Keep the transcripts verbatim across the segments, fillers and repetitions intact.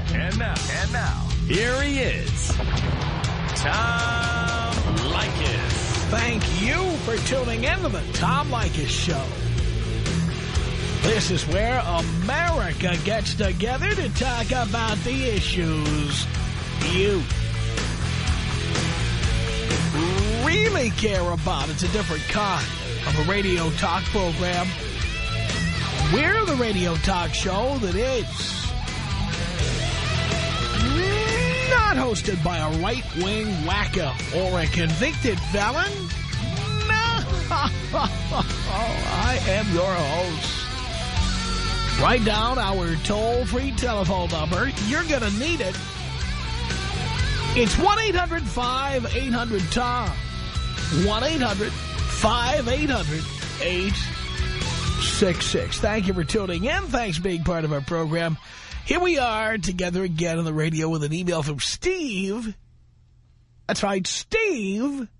And now, and now, here he is, Tom Leykis. Thank you for tuning in to the Tom Leykis Show. This is where America gets together to talk about the issues you really care about. It's a different kind of a radio talk program. We're the radio talk show that is not hosted by a right-wing wacko or a convicted felon. No, I am your host. Write down our toll-free telephone number. You're going to need it. It's one eight hundred five eight hundred Tom. one eight hundred five eight hundred eight six six. Thank you for tuning in. Thanks for being part of our program. Here we are together again on the radio with an email from Steve. That's right, Steve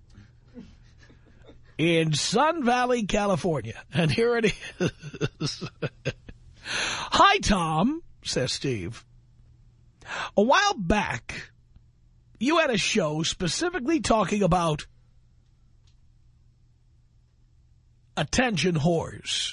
in Sun Valley, California. And here it is. Hi, Tom, says Steve. A while back, you had a show specifically talking about attention whores.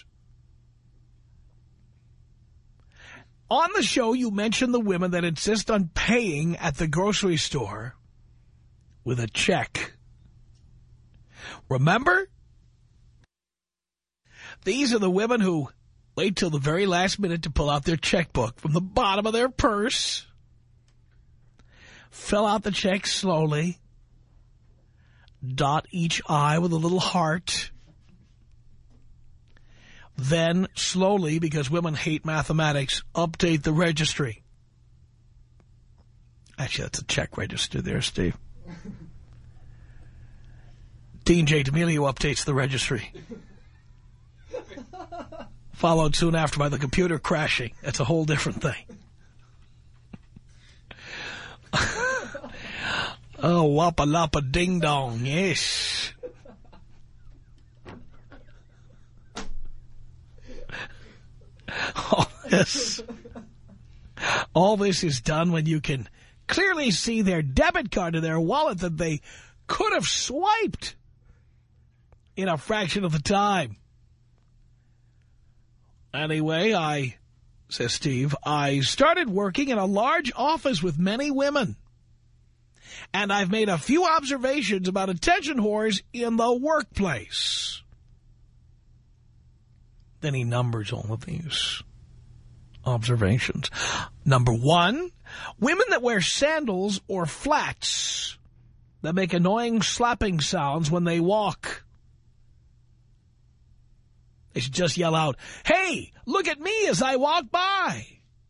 On the show, you mentioned the women that insist on paying at the grocery store with a check. Remember? These are the women who wait till the very last minute to pull out their checkbook from the bottom of their purse, fill out the check slowly, dot each I with a little heart, then slowly, because women hate mathematics, update the registry. Actually, that's a check register there, Steve. Dean J. D'Amelio updates the registry. Followed soon after by the computer crashing. That's a whole different thing. Oh, wappa lappa ding dong, yes. All this, all this is done when you can clearly see their debit card in their wallet that they could have swiped in a fraction of the time. Anyway, I, says Steve, I started working in a large office with many women. And I've made a few observations about attention whores in the workplace. Then he numbers all of these observations. Number one, women that wear sandals or flats that make annoying slapping sounds when they walk. They should just yell out, "Hey, look at me as I walk by."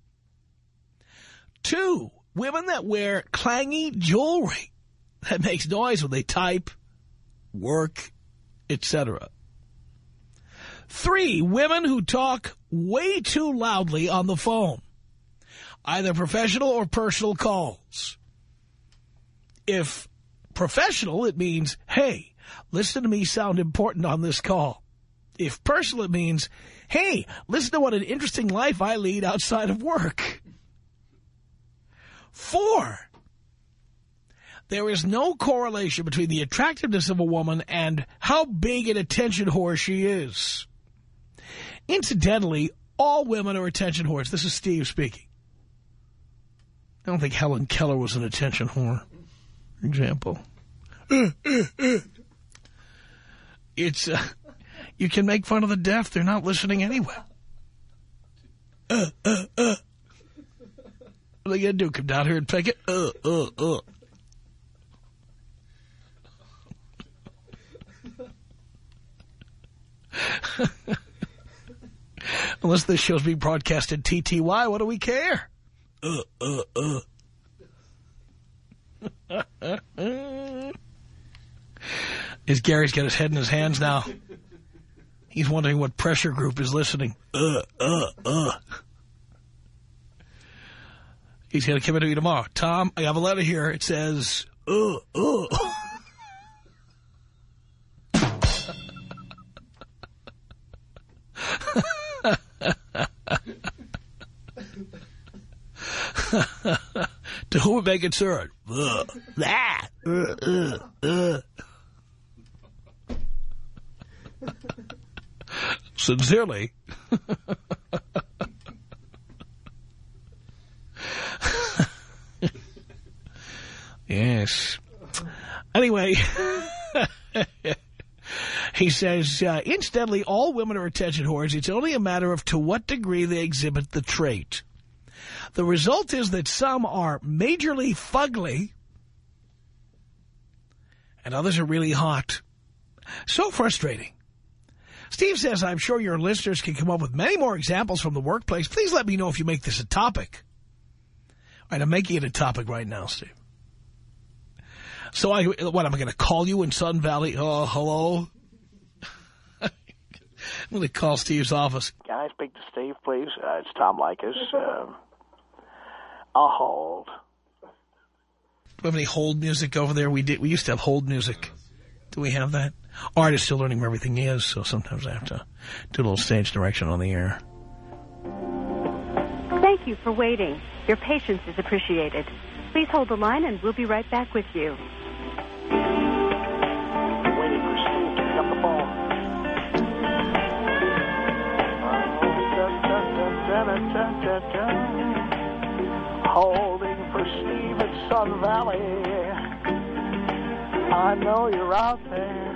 Two, women that wear clangy jewelry that makes noise when they type, work, et cetera. Three, women who talk way too loudly on the phone, either professional or personal calls. If professional, it means, hey, listen to me sound important on this call. If personal, it means, hey, listen to what an interesting life I lead outside of work. Four, there is no correlation between the attractiveness of a woman and how big an attention whore she is. Incidentally, all women are attention whores. This is Steve speaking. I don't think Helen Keller was an attention whore, for example. It's, uh, you can make fun of the deaf. They're not listening anyway. Uh, uh, uh. What are they going to do? Come down here and pick it? Uh, uh, uh. Unless this show's being broadcasted T T Y, what do we care? Uh, uh, uh. As Gary's got his head in his hands now. He's wondering what pressure group is listening. Uh, uh, uh. He's going to come into you tomorrow. Tom, I have a letter here. It says, uh, uh. To whom it may concern. Ugh. Ah. Uh, uh, uh. Sincerely. Yes. Anyway, he says, uh, incidentally, all women are attention whores. It's only a matter of to what degree they exhibit the trait. The result is that some are majorly fugly and others are really hot. So frustrating. Steve says, I'm sure your listeners can come up with many more examples from the workplace. Please let me know if you make this a topic. All right, I'm making it a topic right now, Steve. So, I, what, am I going to call you in Sun Valley? Oh, hello? I'm going to call Steve's office. Can I speak to Steve, please? Uh, it's Tom Leykis. Uh, I'll hold. Do we have any hold music over there? We did. We used to have hold music. Do we have that? Art is still learning where everything is, so sometimes I have to do a little stage direction on the air. Thank you for waiting. Your patience is appreciated. Please hold the line and we'll be right back with you. Waiting for Steve to pick up the phone. Holding for Steve at Sun Valley. I know you're out there.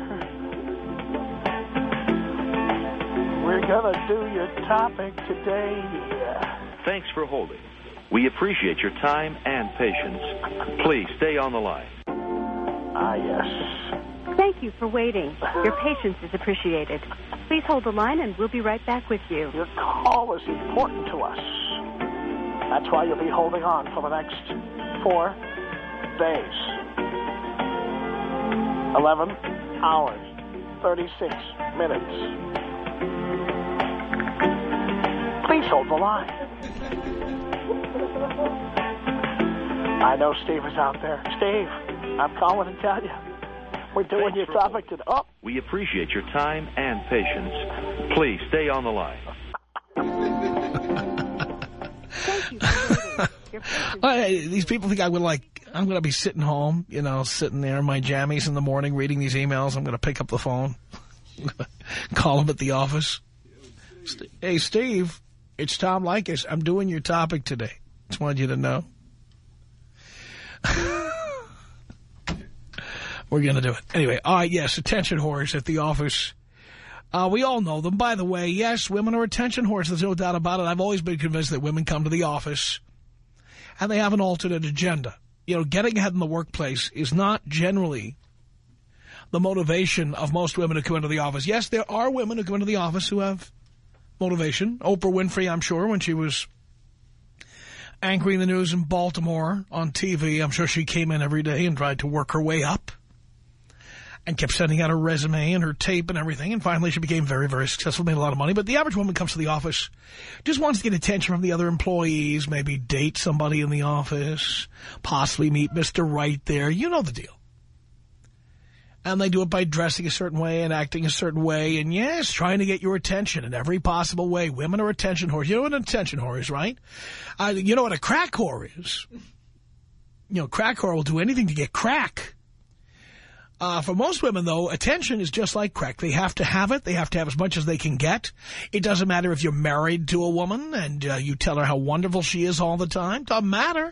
We're gonna do your topic today. Thanks for holding. We appreciate your time and patience. Please stay on the line. Ah, yes. Thank you for waiting. Your patience is appreciated. Please hold the line and we'll be right back with you. Your call is important to us. That's why you'll be holding on for the next four days. Eleven hours, thirty-six minutes. Please hold the line. I know Steve is out there. Steve, I'm calling to tell you. We're doing your topic today. Oh. We appreciate your time and patience. Please stay on the line. Thank you for waiting. Your patience- Uh, these people think I would like, I'm going to be sitting home, you know, sitting there in my jammies in the morning reading these emails. I'm going to pick up the phone, call them at the office. Hey, Steve, it's Tom Leykis. I'm doing your topic today. Just wanted you to know. We're going to do it. Anyway, all right, yes, attention whores at the office. Uh, we all know them. By the way, yes, women are attention whores. There's no doubt about it. I've always been convinced that women come to the office and they have an alternate agenda. You know, getting ahead in the workplace is not generally the motivation of most women who come into the office. Yes, there are women who come into the office who have motivation. Oprah Winfrey, I'm sure, when she was anchoring the news in Baltimore on T V, I'm sure she came in every day and tried to work her way up and kept sending out her resume and her tape and everything. And finally, she became very, very successful, made a lot of money. But the average woman comes to the office, just wants to get attention from the other employees, maybe date somebody in the office, possibly meet Mister Right there. You know the deal. And they do it by dressing a certain way and acting a certain way. And, yes, trying to get your attention in every possible way. Women are attention whores. You know what an attention whore is, right? Uh, you know what a crack whore is? You know, crack whore will do anything to get crack. Uh, for most women, though, attention is just like crack. They have to have it. They have to have as much as they can get. It doesn't matter if you're married to a woman and uh, you tell her how wonderful she is all the time. Doesn't matter.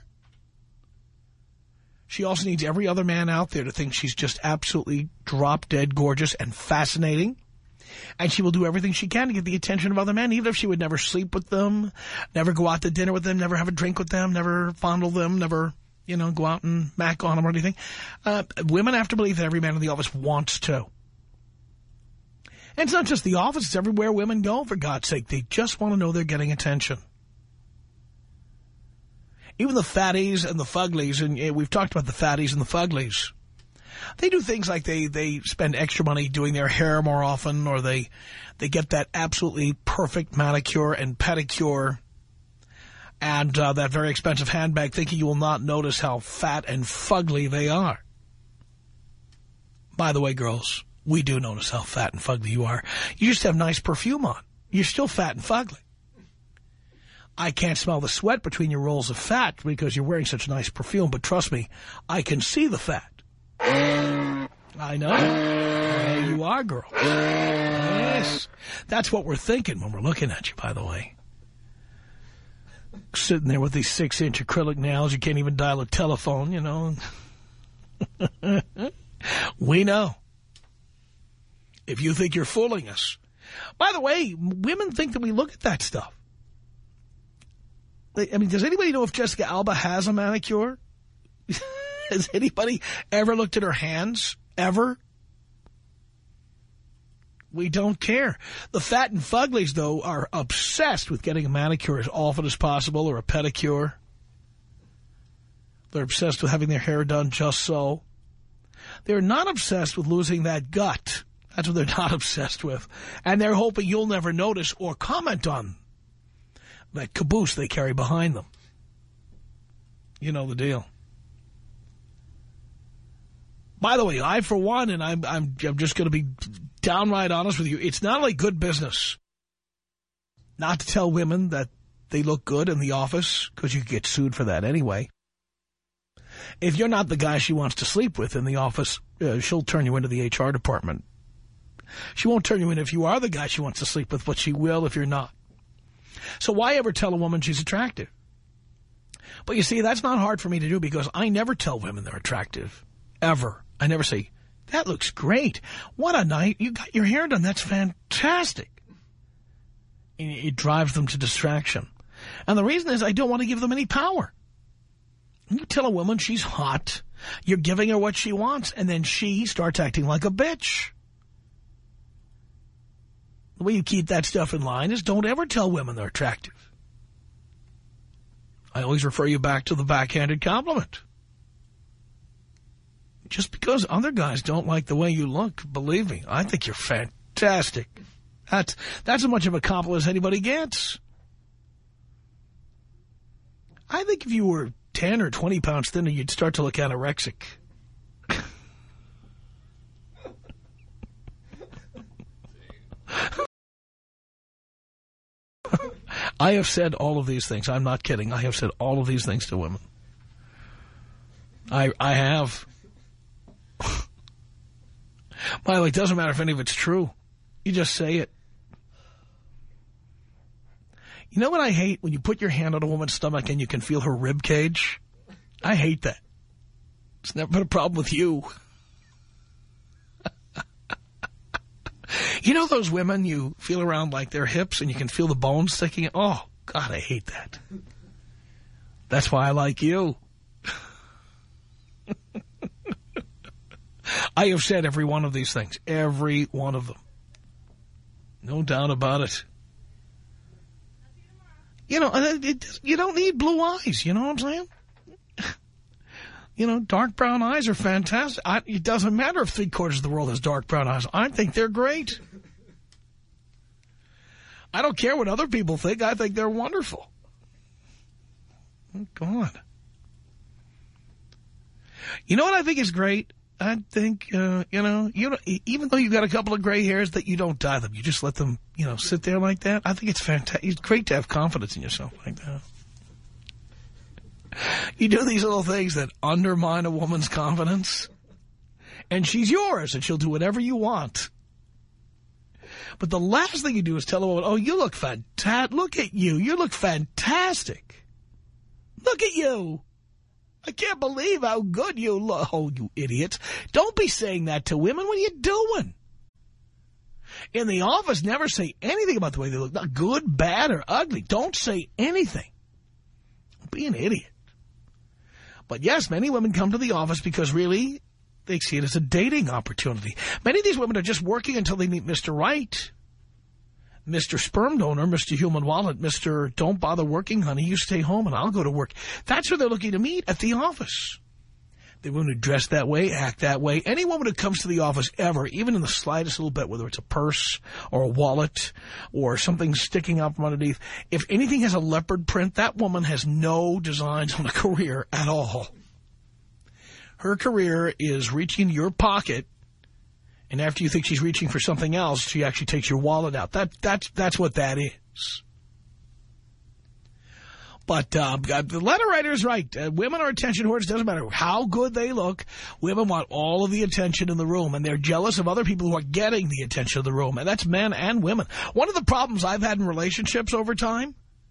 She also needs every other man out there to think she's just absolutely drop-dead gorgeous and fascinating. And she will do everything she can to get the attention of other men, even if she would never sleep with them, never go out to dinner with them, never have a drink with them, never fondle them, never, you know, go out and mac on them or anything. Uh, women have to believe that every man in the office wants to. And it's not just the office, it's everywhere women go, for God's sake. They just want to know they're getting attention. Even the fatties and the fuglies, and we've talked about the fatties and the fuglies, they do things like they, they spend extra money doing their hair more often, or they, they get that absolutely perfect manicure and pedicure and uh, that very expensive handbag, thinking you will not notice how fat and fugly they are. By the way, girls, we do notice how fat and fugly you are. You just have nice perfume on. You're still fat and fugly. I can't smell the sweat between your rolls of fat because you're wearing such nice perfume, but trust me, I can see the fat. I know. There you are, girl. Yes. That's what we're thinking when we're looking at you, by the way. Sitting there with these six-inch acrylic nails, you can't even dial a telephone, you know. We know. If you think you're fooling us. By the way, women think that we look at that stuff. I mean, does anybody know if Jessica Alba has a manicure? Has anybody ever looked at her hands? Ever? We don't care. The fat and fuglies, though, are obsessed with getting a manicure as often as possible or a pedicure. They're obsessed with having their hair done just so. They're not obsessed with losing that gut. That's what they're not obsessed with. And they're hoping you'll never notice or comment on that caboose they carry behind them. You know the deal. By the way, I, for one, and I'm, I'm, I'm just going to be downright honest with you, it's not like good business not to tell women that they look good in the office, because you get sued for that anyway. If you're not the guy she wants to sleep with in the office, uh, she'll turn you into the H R department. She won't turn you in if you are the guy she wants to sleep with, but she will if you're not. So why ever tell a woman she's attractive? But you see, that's not hard for me to do because I never tell women they're attractive. Ever. I never say, that looks great. What a night. You got your hair done. That's fantastic. And it drives them to distraction. And the reason is I don't want to give them any power. You tell a woman she's hot, you're giving her what she wants, and then she starts acting like a bitch. The way you keep that stuff in line is don't ever tell women they're attractive. I always refer you back to the backhanded compliment. Just because other guys don't like the way you look, believe me, I think you're fantastic. That's, that's as much of a compliment as anybody gets. I think if you were ten or twenty pounds thinner, you'd start to look anorexic. I have said all of these things. I'm not kidding. I have said all of these things to women. I I have. By the way, it doesn't matter if any of it's true. You just say it. You know what I hate? When you put your hand on a woman's stomach and you can feel her rib cage. I hate that. It's never been a problem with you. You know those women you feel around like their hips and you can feel the bones sticking in? Oh, God, I hate that. That's why I like you. I have said every one of these things. Every one of them. No doubt about it. You know, it, it, you don't need blue eyes. You know what I'm saying? You know, dark brown eyes are fantastic. I, it doesn't matter if three quarters of the world has dark brown eyes. I think they're great. I don't care what other people think. I think they're wonderful. Oh, God. You know what I think is great? I think, uh, you know, you know, even though you've got a couple of gray hairs, that you don't dye them. You just let them, you know, sit there like that. I think it's fantastic. It's great to have confidence in yourself like that. You do these little things that undermine a woman's confidence, and she's yours, and she'll do whatever you want. But the last thing you do is tell a woman, oh, you look fantastic. Look at you. You look fantastic. Look at you. I can't believe how good you look. Oh, you idiots. Don't be saying that to women. What are you doing? In the office, never say anything about the way they look. Not good, bad, or ugly. Don't say anything. Don't be an idiot. But yes, many women come to the office because really they see it as a dating opportunity. Many of these women are just working until they meet Mister Right. Mister Sperm Donor, Mister Human Wallet, Mister Don't Bother Working, Honey, you stay home and I'll go to work. That's who they're looking to meet at the office. They want to dress that way, act that way. Any woman who comes to the office ever, even in the slightest little bit, whether it's a purse or a wallet or something sticking out from underneath, if anything has a leopard print, that woman has no designs on a career at all. Her career is reaching your pocket, and after you think she's reaching for something else, she actually takes your wallet out. That, that's, that's what that is. But uh, the letter writer is right. Uh, women are attention whores. It doesn't matter how good they look. Women want all of the attention in the room, and they're jealous of other people who are getting the attention of the room, and that's men and women. One of the problems I've had in relationships over time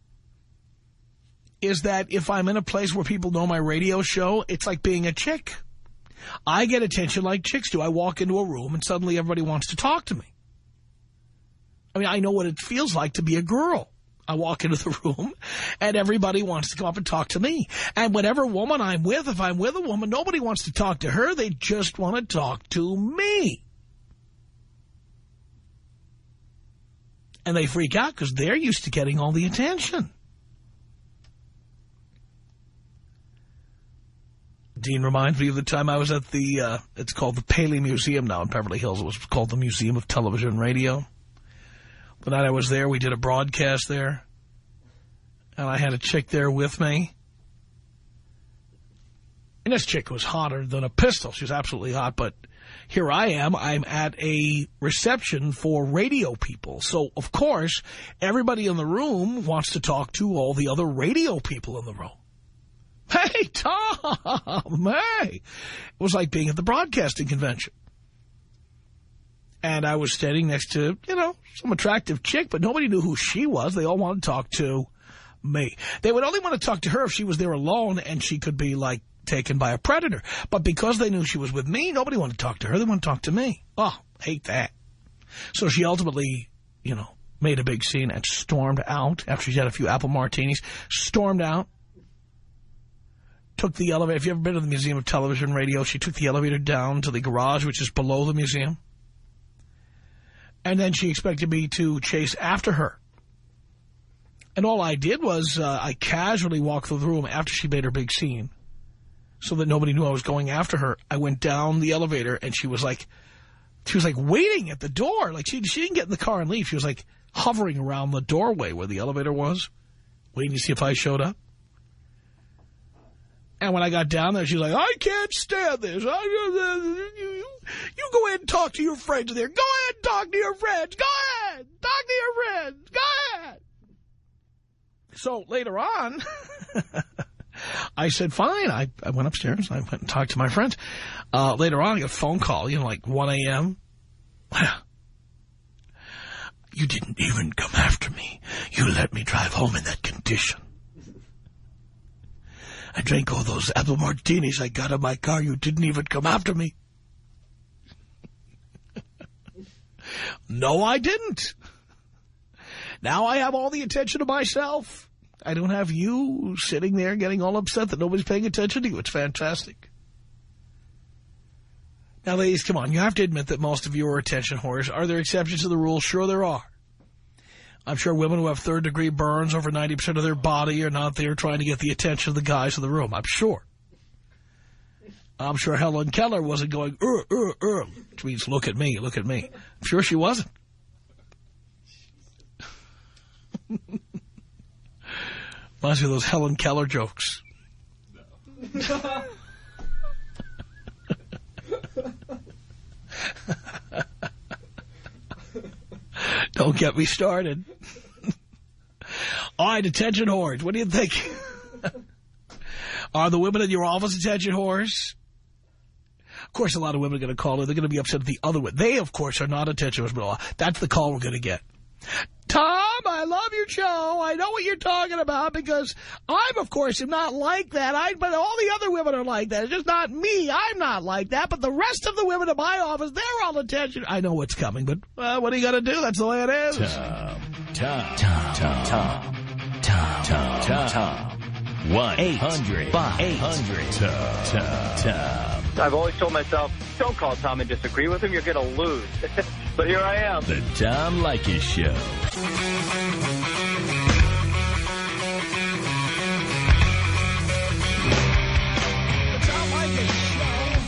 is that if I'm in a place where people know my radio show, it's like being a chick. I get attention like chicks do. I walk into a room and suddenly everybody wants to talk to me. I mean, I know what it feels like to be a girl. I walk into the room and everybody wants to come up and talk to me. And whatever woman I'm with, if I'm with a woman, nobody wants to talk to her. They just want to talk to me. And they freak out because they're used to getting all the attention. Dean reminds me of the time I was at the, uh, it's called the Paley Museum now in Beverly Hills. It was called the Museum of Television and Radio. The night I was there, we did a broadcast there. And I had a chick there with me. And this chick was hotter than a pistol. She was absolutely hot. But here I am. I'm at a reception for radio people. So, of course, everybody in the room wants to talk to all the other radio people in the room. Hey, Tom, hey. It was like being at the broadcasting convention. And I was standing next to, you know, some attractive chick, but nobody knew who she was. They all wanted to talk to me. They would only want to talk to her if she was there alone and she could be, like, taken by a predator. But because they knew she was with me, nobody wanted to talk to her. They wanted to talk to me. Oh, hate that. So she ultimately, you know, made a big scene and stormed out after she had a few apple martinis, stormed out. Took the elevator. If you've ever been to the Museum of Television and Radio, she took the elevator down to the garage, which is below the museum. And then she expected me to chase after her. And all I did was uh, I casually walked through the room after she made her big scene so that nobody knew I was going after her. I went down the elevator, and she was like, she was like waiting at the door. Like she, she didn't get in the car and leave. She was like hovering around the doorway where the elevator was, waiting to see if I showed up. And when I got down there, she was like, I can't stand this. I, you, you, you go ahead and talk to your friends there. Go ahead and talk to your friends. Go ahead. Talk to your friends. Go ahead. So later on, I said, fine. I, I went upstairs. I went and talked to my friends. Uh, later on, I got a phone call, you know, like one A M You didn't even come after me. You let me drive home in that condition. I drank all those apple martinis I got in my car. You didn't even come after me. No, I didn't. Now I have all the attention to myself. I don't have you sitting there getting all upset that nobody's paying attention to you. It's fantastic. Now, ladies, come on. You have to admit that most of you are attention whores. Are there exceptions to the rule? Sure there are. I'm sure women who have third-degree burns over ninety percent of their body are not there trying to get the attention of the guys in the room. I'm sure. I'm sure Helen Keller wasn't going, er, er, er, which means look at me, look at me. I'm sure she wasn't. Reminds me of those Helen Keller jokes. No. Don't get me started. All right, attention whores. What do you think? Are the women in your office attention whores? Of course, a lot of women are going to call her. They're going to be upset at the other way. They, of course, are not attention whores, but that's the call we're going to get. Tom, I love your show. I know what you're talking about because I'm, of course, am not like that. I, but all the other women are like that. It's just not me. I'm not like that. But the rest of the women in my office, they're all attention. I know what's coming, but uh, what are you going to do? That's the way it is. Tom, Tom, Tom, Tom, Tom, Tom, Tom, Tom, Tom. one eight hundred five hundred Tom, Tom, Tom. I've always told myself, don't call Tom and disagree with him. You're going to lose. But here I am. The Tom Leykis Show. The Tom Leykis Show.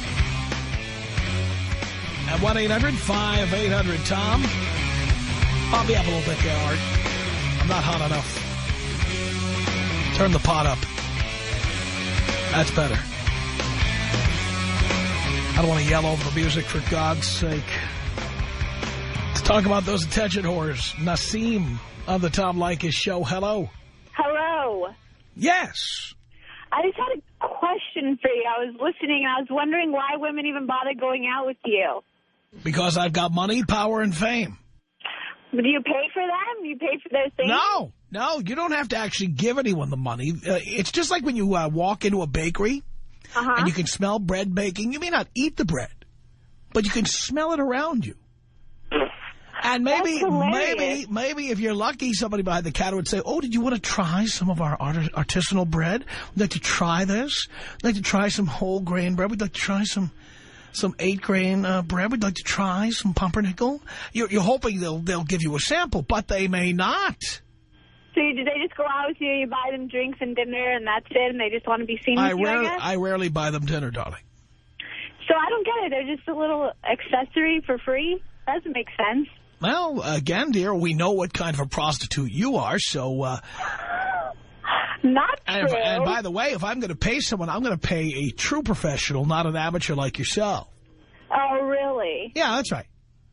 At one eight hundred five eight hundred Tom. I'll be up a little bit there, Art. I'm not hot enough. Turn the pot up. That's better. I don't want to yell over the music, for God's sake. Let's talk about those attention whores. Nassim on the Tom Leykis Show. Hello. Hello. Yes. I just had a question for you. I was listening, and I was wondering why women even bother going out with you. Because I've got money, power, and fame. But do you pay for them? Do you pay for their things? No, no, you don't have to actually give anyone the money. Uh, it's just like when you uh, walk into a bakery uh-huh. and you can smell bread baking. You may not eat the bread, but you can smell it around you. And maybe, maybe, maybe if you're lucky, somebody behind the counter would say, oh, did you want to try some of our art artisanal bread? Would you like to try this? Would you like to try some whole grain bread? Would you like to try some some eight grain uh, bread? Would you like to try some pumpernickel? You're, you're hoping they'll, they'll give you a sample, but they may not. So do they just go out with you, you buy them drinks and dinner, and that's it, and they just want to be seen with I you, rarely, I guess? I rarely buy them dinner, darling. So I don't get it. They're just a little accessory for free? That doesn't make sense. Well, again, dear, we know what kind of a prostitute you are, so... Uh, not and, true. If, and by the way, if I'm going to pay someone, I'm going to pay a true professional, not an amateur like yourself. Oh, really? Yeah, that's right.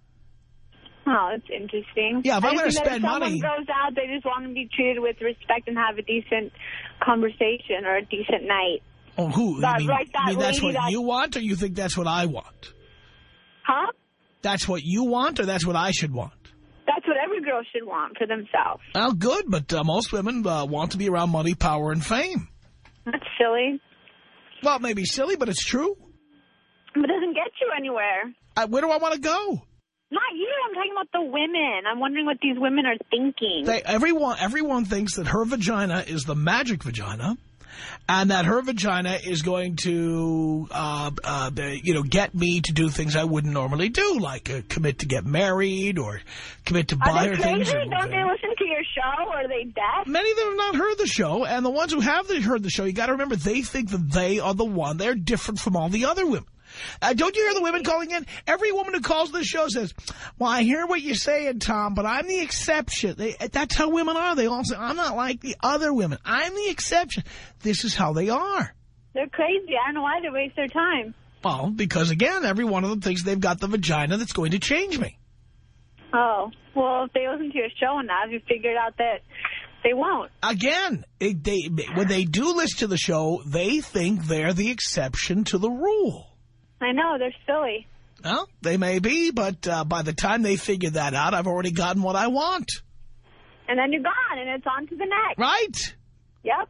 Oh, that's interesting. Yeah, if I I'm going to spend if money... If someone goes out, they just want to be treated with respect and have a decent conversation or a decent night. Oh, who? But, you mean, right, that you mean that's what that... you want, or you think that's what I want? Huh? That's what you want, or that's what I should want? That's what every girl should want for themselves. Well, good, but uh, most women uh, want to be around money, power, and fame. That's silly. Well, it may be silly, but it's true. But it doesn't get you anywhere. Uh, where do I want to go? Not you. I'm talking about the women. I'm wondering what these women are thinking. They, everyone, everyone thinks that her vagina is the magic vagina, and that her vagina is going to, uh, uh, you know, get me to do things I wouldn't normally do, like uh, commit to get married or commit to buy her things. Are they crazy? Don't they listen to your show? Or are they deaf? Many of them have not heard the show, and the ones who have heard the show, you got to remember, they think that they are the one. They're different from all the other women. Uh, don't you hear the women calling in? Every woman who calls this show says, well, I hear what you're saying, Tom, but I'm the exception. They, that's how women are. They all say, I'm not like the other women. I'm the exception. This is how they are. They're crazy. I don't know why they waste their time. Well, because, again, every one of them thinks they've got the vagina that's going to change me. Oh, well, if they listen to your show enough, you figured out that they won't. Again, it, they, when they do listen to the show, they think they're the exception to the rule. I know, they're silly. Well, they may be, but uh, by the time they figure that out, I've already gotten what I want. And then you're gone, and it's on to the next. Right? Yep.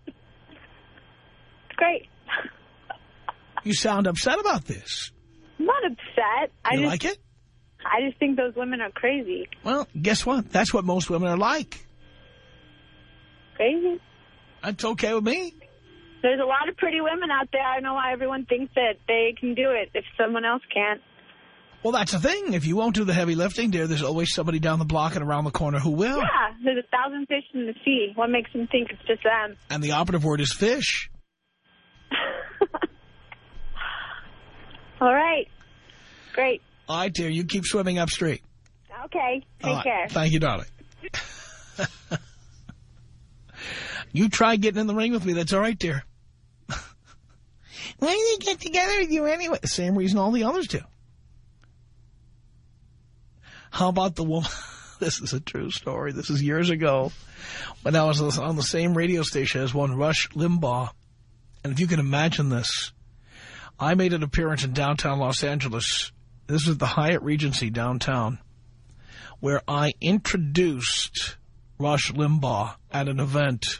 It's great. You sound upset about this. I'm not upset. I you just, like it? I just think those women are crazy. Well, guess what? That's what most women are like. Crazy? That's okay with me. There's a lot of pretty women out there. I know why everyone thinks that they can do it if someone else can't. Well, that's the thing. If you won't do the heavy lifting, dear, there's always somebody down the block and around the corner who will. Yeah, there's a thousand fish in the sea. What makes them think it's just them? And the operative word is fish. All right. Great. All right, dear, you keep swimming upstream. Okay. Take right. care. Thank you, darling. You try getting in the ring with me. That's all right, dear. Why do they get together with you anyway? The same reason all the others do. How about the woman? This is a true story. This is years ago when I was on the same radio station as one Rush Limbaugh. And if you can imagine this, I made an appearance in downtown Los Angeles. This was the Hyatt Regency downtown, where I introduced Rush Limbaugh at an event.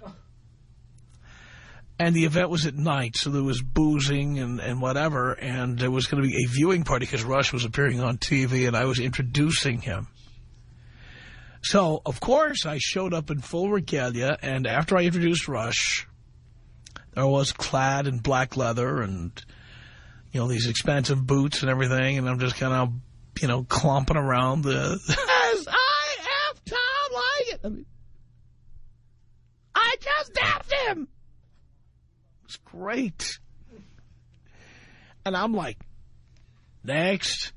And the event was at night, so there was boozing and, and whatever, and there was going to be a viewing party because Rush was appearing on T V, and I was introducing him. So, of course, I showed up in full regalia, and after I introduced Rush, there was clad in black leather and, you know, these expensive boots and everything, and I'm just kind of, you know, clomping around the... Yes, I have Tom Leykis. I mean, I just dapped him. It's great. And I'm like, next.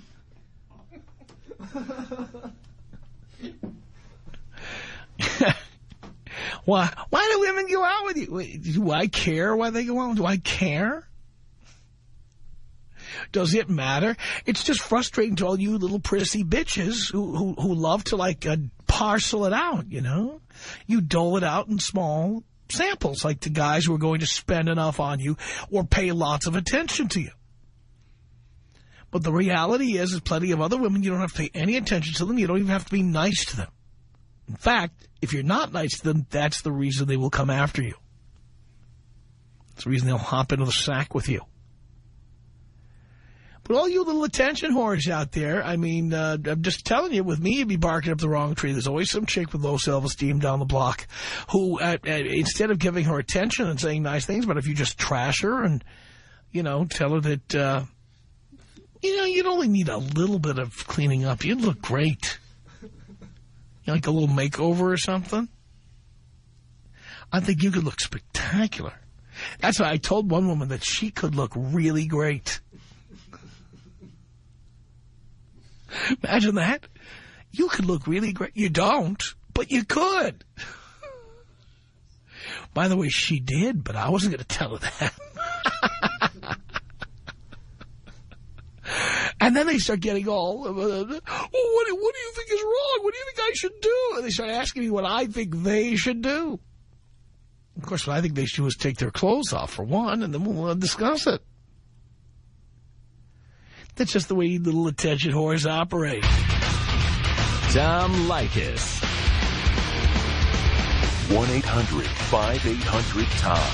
why, why do women go out with you? Wait, do I care why they go out? Do I care? Does it matter? It's just frustrating to all you little prissy bitches who, who, who love to, like, uh, parcel it out, you know? You dole it out in small samples, like the guys who are going to spend enough on you or pay lots of attention to you. But the reality is, there's plenty of other women you don't have to pay any attention to them. You don't even have to be nice to them. In fact, if you're not nice to them, that's the reason they will come after you. That's the reason they'll hop into the sack with you. But all you little attention whores out there, I mean, uh, I'm just telling you, with me, you'd be barking up the wrong tree. There's always some chick with low self-esteem down the block who, uh, uh, instead of giving her attention and saying nice things, but if you just trash her and, you know, tell her that, uh, you know, you'd only need a little bit of cleaning up. You'd look great. You like a little makeover or something? I think you could look spectacular. That's why I told one woman that she could look really great. Imagine that. You could look really great. You don't, but you could. By the way, she did, but I wasn't going to tell her that. And then they start getting all, uh, oh, what, do, what do you think is wrong? What do you think I should do? And they start asking me what I think they should do. Of course, what I think they should do is take their clothes off, for one, and then we'll uh, discuss it. That's just the way little attention whores operate. Tom Leykis. one eight hundred five eight hundred Tom.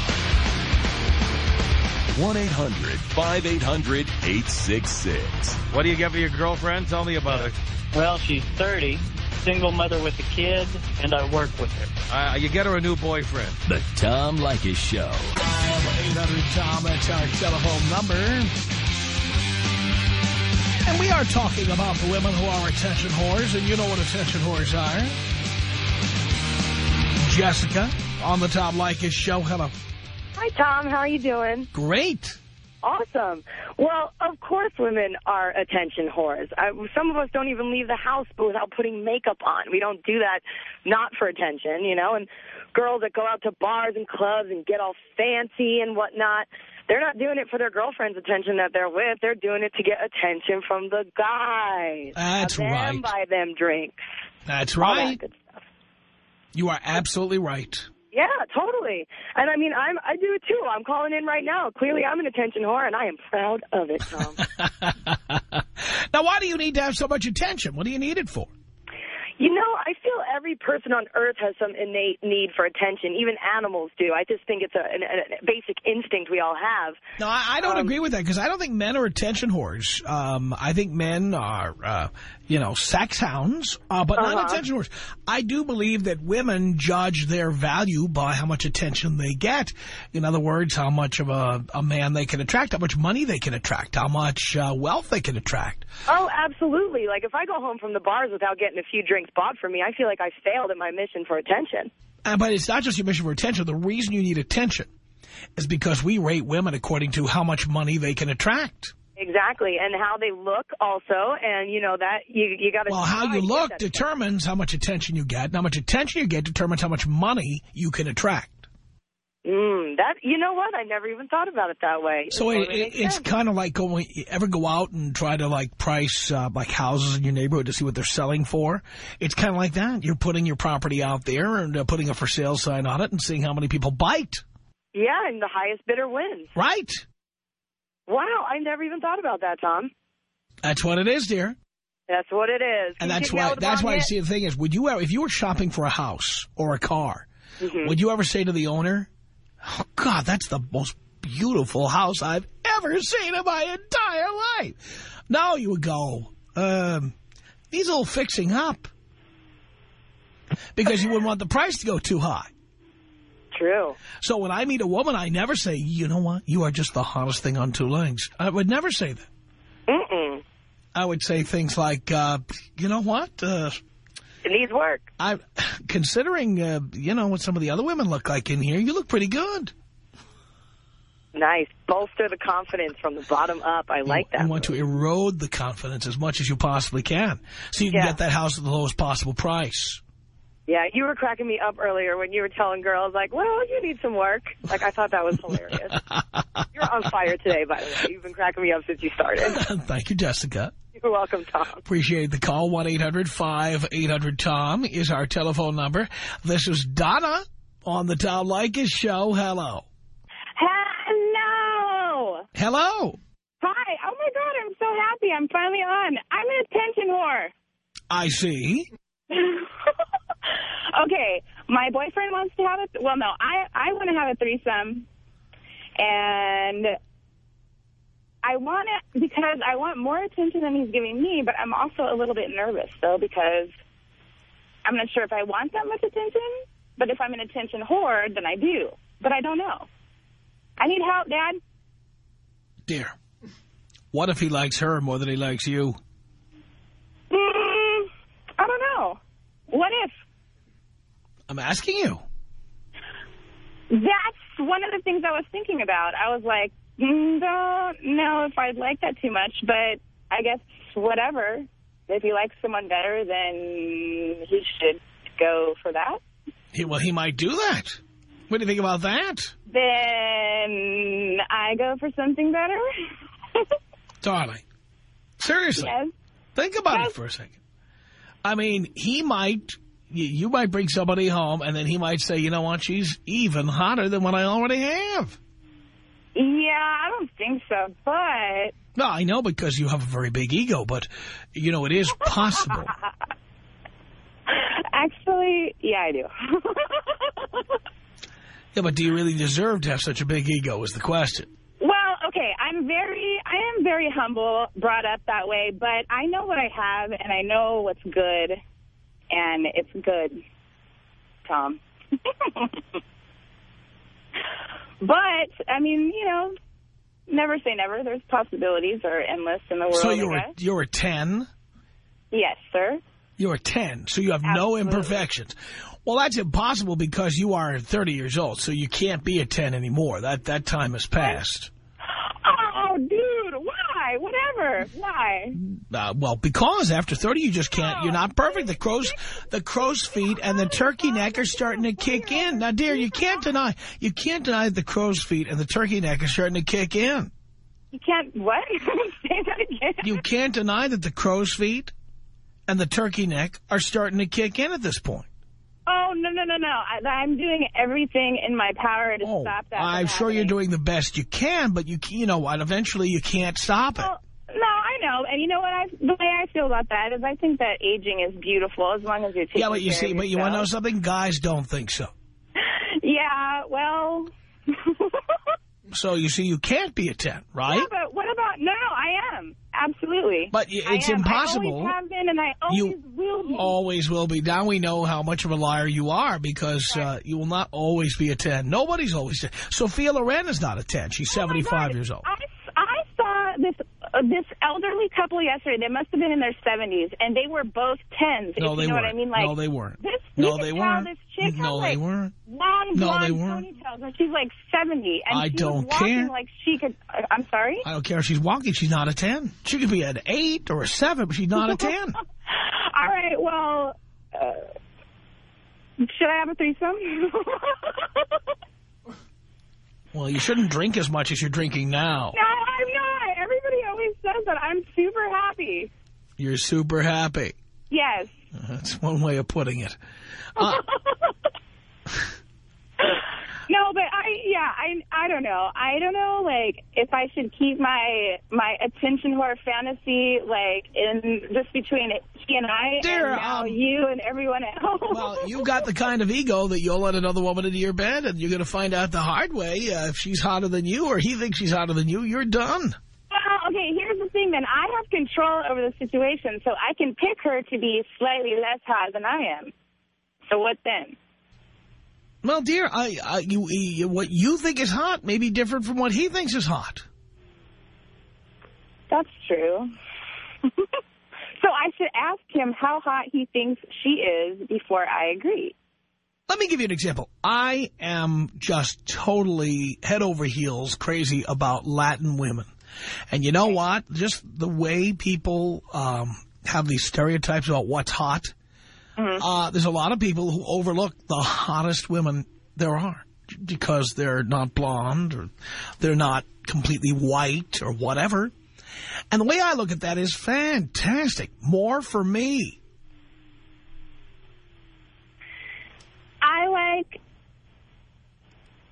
one eight hundred five eight hundred eight six six. What do you get for your girlfriend? Tell me about it. Well, she's thirty, single mother with a kid, and I work with her. Uh, you get her a new boyfriend. The Tom Leykis Show. eight hundred Tom, that's our telephone number. And we are talking about the women who are attention whores, and you know what attention whores are. Jessica, on the Tom Leykis Show. Hello. Hi, Tom. How are you doing? Great. Awesome. Well, of course women are attention whores. I, some of us don't even leave the house without putting makeup on. We don't do that not for attention, you know, and girls that go out to bars and clubs and get all fancy and whatnot, they're not doing it for their girlfriend's attention that they're with. They're doing it to get attention from the guys. That's Have right. them buy them drinks. That's All right. that good stuff. You are absolutely right. Yeah, totally. And I mean, I'm, I do it too. I'm calling in right now. Clearly, I'm an attention whore, and I am proud of it, Tom. Now, why do you need to have so much attention? What do you need it for? You know, I feel every person on earth has some innate need for attention. Even animals do. I just think it's a, a, a basic instinct we all have. No, I, I don't um, agree with that, because I don't think men are attention whores. Um, I think men are, uh, you know, sex hounds, uh, but uh-huh. not attention whores. I do believe that women judge their value by how much attention they get. In other words, how much of a, a man they can attract, how much money they can attract, how much uh, wealth they can attract. Oh, absolutely. Like, if I go home from the bars without getting a few drinks bought for me, I feel like I failed at my mission for attention. Uh, but it's not just your mission for attention. The reason you need attention is because we rate women according to how much money they can attract. Exactly, and how they look also, and, you know, that you, you got to... Well, how you look determines how much attention you get, and how much attention you get determines how much money you can attract. Mm, that, you know what? I never even thought about it that way. So it, it, it's kind of like going, you ever go out and try to like price uh, like houses in your neighborhood to see what they're selling for? It's kind of like that. You're putting your property out there and uh, putting a for sale sign on it and seeing how many people bite. Yeah, and the highest bidder wins. Right. Wow, I never even thought about that, Tom. That's what it is, dear. That's what it is. And that's why, that's why I see the thing is, would you ever, if you were shopping for a house or a car, mm-hmm. would you ever say to the owner, oh, God, that's the most beautiful house I've ever seen in my entire life? No, you would go, um, needs a little fixing up. Because you wouldn't want the price to go too high. True. So when I meet a woman, I never say, you know what, you are just the hottest thing on two legs. I would never say that. Mm-mm. I would say things like, uh, you know what? Uh, it needs work. I, considering, uh, you know, what some of the other women look like in here, you look pretty good. Nice. Bolster the confidence from the bottom up. I like that. You want to erode the confidence as much as you possibly can so you can yeah. get that house at the lowest possible price. Yeah, you were cracking me up earlier when you were telling girls, like, well, you need some work. Like, I thought that was hilarious. You're on fire today, by the way. You've been cracking me up since you started. Thank you, Jessica. You're welcome, Tom. Appreciate the call. one eight hundred five eight hundred Tom is our telephone number. This is Donna on the Tom Leykis Show. Hello. Hello. Hello. Hi. Oh, my God. I'm so happy. I'm finally on. I'm an attention whore. I see. Okay. My boyfriend wants to have it. Well, no. I, I want to have a threesome. And I want it because I want more attention than he's giving me, but I'm also a little bit nervous, though, because I'm not sure if I want that much attention. But if I'm an attention whore, then I do. But I don't know. I need help, Dad. Dear, what if he likes her more than he likes you? Mm, I don't know. What if? I'm asking you. That's one of the things I was thinking about. I was like, mm, don't know if I'd like that too much, but I guess whatever. If he likes someone better, then he should go for that. He, well, he might do that. What do you think about that? Then I go for something better. Darling, seriously, yes. think about yes. it for a second. I mean, he might, you might bring somebody home, and then he might say, you know what, she's even hotter than what I already have. Yeah, I don't think so, but... No, I know because you have a very big ego, but, you know, it is possible. Actually, yeah, I do. Yeah, but do you really deserve to have such a big ego is the question. Well, okay, I'm very, I am very humble, brought up that way, but I know what I have, and I know what's good, and it's good, Tom. But, I mean, you know, never say never. There's possibilities are endless in the world. So you're, you're a ten? Yes, sir. You're a ten, so you have Absolutely. no imperfections. Well, that's impossible because you are thirty years old, so you can't be a ten anymore. That that time has passed. Oh, dude, why? Whatever. Why? Uh, well, because after thirty, you just can't. You're not perfect. The crow's, the crow's feet and the turkey neck are starting to kick in. Now, dear, you can't deny. You can't deny the crow's feet and the turkey neck are starting to kick in. You can't what? Say that again. You can't deny that the crow's feet and the turkey neck are starting to kick in at this point. Oh, no, no, no, no. I, I'm doing everything in my power to oh, stop that. I'm sure happening. you're doing the best you can, but you you know what? Eventually you can't stop it. Well, no, I know. And you know what? I, the way I feel about that is I think that aging is beautiful as long as you're taking Yeah, but you care see, of but you want to know yourself. something? Guys don't think so. Yeah, well... So, you see, you can't be a ten, right? Yeah, but what about... No, no, I am. Absolutely. But it's I am. impossible. I always have been, and I always you will be. always will be. Now we know how much of a liar you are because right. uh, you will not always be a ten. Nobody's always ten. Sophia Loren is not a ten. She's oh seventy-five years old. I, I saw this uh, this elderly couple yesterday. They must have been in their seventies, and they were both tens. No, if they you know weren't. what I mean? Like, no, they weren't. This, no, they weren't. This chick no, has, they like, weren't. long no, blonde they weren't. ponytails, and she's like seventy. And I she don't was walking care. like she could. Uh, I'm sorry. I don't care if she's walking. She's not a ten. She could be an eight or a seven, but she's not a ten. All right. Well, uh, should I have a threesome? Well, you shouldn't drink as much as you're drinking now. No, I'm not. Everybody always says that. I'm super happy. You're super happy. Yes. That's one way of putting it. Uh, no, but I, yeah, I, I don't know. I don't know, like, if I should keep my my attention whore fantasy, like, in just between he and I, Dear, and now um, you and everyone else. Well, you got the kind of ego that you'll let another woman into your bed, and you're going to find out the hard way. Uh, if she's hotter than you or he thinks she's hotter than you, you're done. Well, okay, here's the thing, then. I have control over the situation, so I can pick her to be slightly less hot than I am. So what then? Well, dear, I, I, you, you, what you think is hot may be different from what he thinks is hot. That's true. So I should ask him how hot he thinks she is before I agree. Let me give you an example. I am just totally head over heels crazy about Latin women. And you know what? Just the way people um, have these stereotypes about what's hot. Mm-hmm. Uh, there's a lot of people who overlook the hottest women there are because they're not blonde or they're not completely white or whatever. And the way I look at that is fantastic. More for me. I like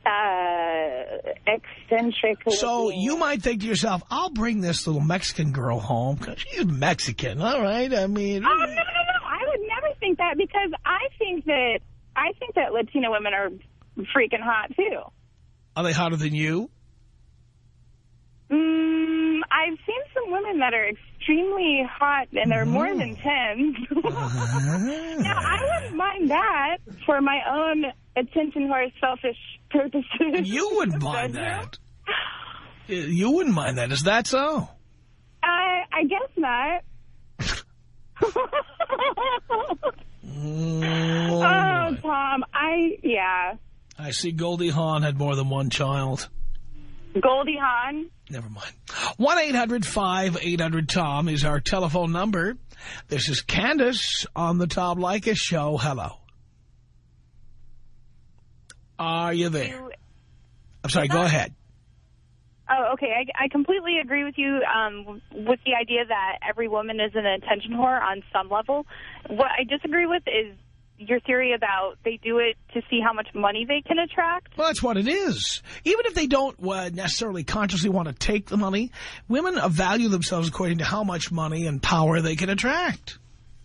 Uh, eccentric. So you might think to yourself, I'll bring this little Mexican girl home because she's Mexican, all right? I mean... Oh, no, no, no. I would never think that because I think that I think that Latino women are freaking hot, too. Are they hotter than you? Mm, I've seen some women that are extremely hot, and they're more Mm. than ten. Now, I wouldn't mind that for my own attention whore selfish purposes. You wouldn't mind that. You wouldn't mind that. Is that so? I, I guess not. Mm, oh, Tom, I, yeah. I see Goldie Hawn had more than one child. Goldie Hawn? Never mind. one eight hundred five eight hundred Tom is our telephone number. This is Candace on the Tom Leykis Show. Hello. Are you there? You, I'm sorry, go ahead. Oh, okay. I, I completely agree with you um, with the idea that every woman is an attention whore on some level. What I disagree with is your theory about they do it to see how much money they can attract. Well, that's what it is. Even if they don't uh, necessarily consciously want to take the money, women value themselves according to how much money and power they can attract.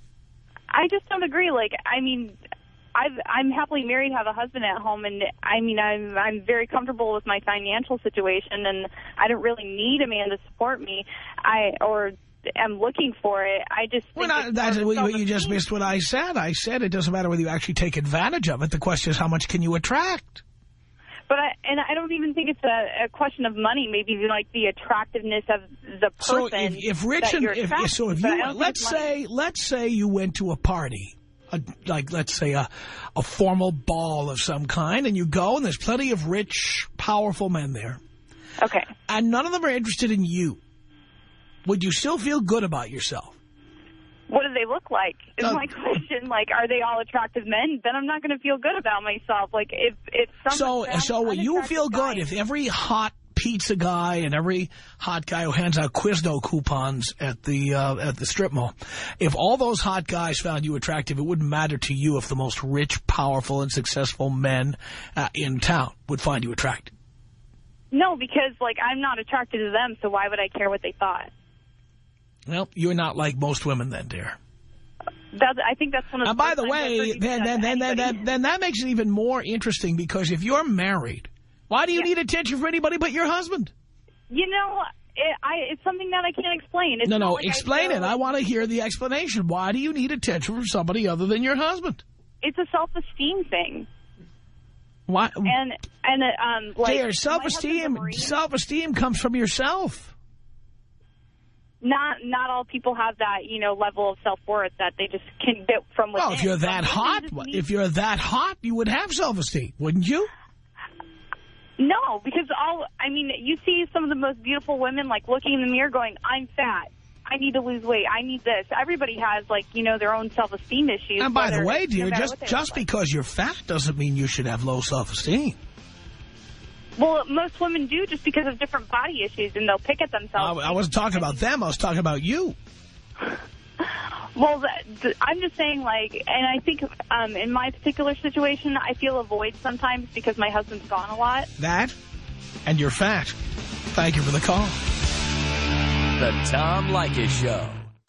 I just don't agree. Like, I mean, I've, I'm happily married, have a husband at home, and I mean, I'm, I'm very comfortable with my financial situation, and I don't really need a man to support me. I or am looking for it. I just think well, not, that's what you just missed what I said. I said it doesn't matter whether you actually take advantage of it. The question is how much can you attract? But I, and I don't even think it's a, a question of money. Maybe like the attractiveness of the person. So if, if rich and if, if so, if you let's say let's say you went to a party, a, like let's say a a formal ball of some kind, and you go and there's plenty of rich, powerful men there. Okay. And none of them are interested in you. Would you still feel good about yourself? What do they look like? Is Uh, my question. Like, are they all attractive men? Then I'm not going to feel good about myself. Like, if if So, so you feel good guy, if every hot pizza guy and every hot guy who hands out Quizno coupons at the uh, at the strip mall, if all those hot guys found you attractive, it wouldn't matter to you if the most rich, powerful, and successful men uh, in town would find you attractive. No, because, like, I'm not attracted to them, so why would I care what they thought? Well, you're not like most women then, dear. That's, I think that's one of the And by the way, then then then, then then then that makes it even more interesting because if you're married, why do you yeah. need attention from anybody but your husband? You know, it, I, it's something that I can't explain. It's no, no, like explain I it. I want to hear the explanation. Why do you need attention from somebody other than your husband? It's a self-esteem thing. Why? And and uh, um, like dear, self-esteem self-esteem comes from yourself. Not not all people have that, you know, level of self-worth that they just can get from within. Well, if you're that Some hot, need... if you're that hot, you would have self-esteem, wouldn't you? No, because all, I mean, you see some of the most beautiful women, like, looking in the mirror going, I'm fat. I need to lose weight. I need this. Everybody has, like, you know, their own self-esteem issues. And by the way, dear, no just, just because you're fat doesn't mean you should have low self-esteem. Well, most women do just because of different body issues, and they'll pick at themselves. I, I wasn't talking about them. I was talking about you. Well, the, the, I'm just saying, like, and I think um, in my particular situation, I feel a void sometimes because my husband's gone a lot. That, and you're fat. Thank you for the call. The Tom Leykis Show.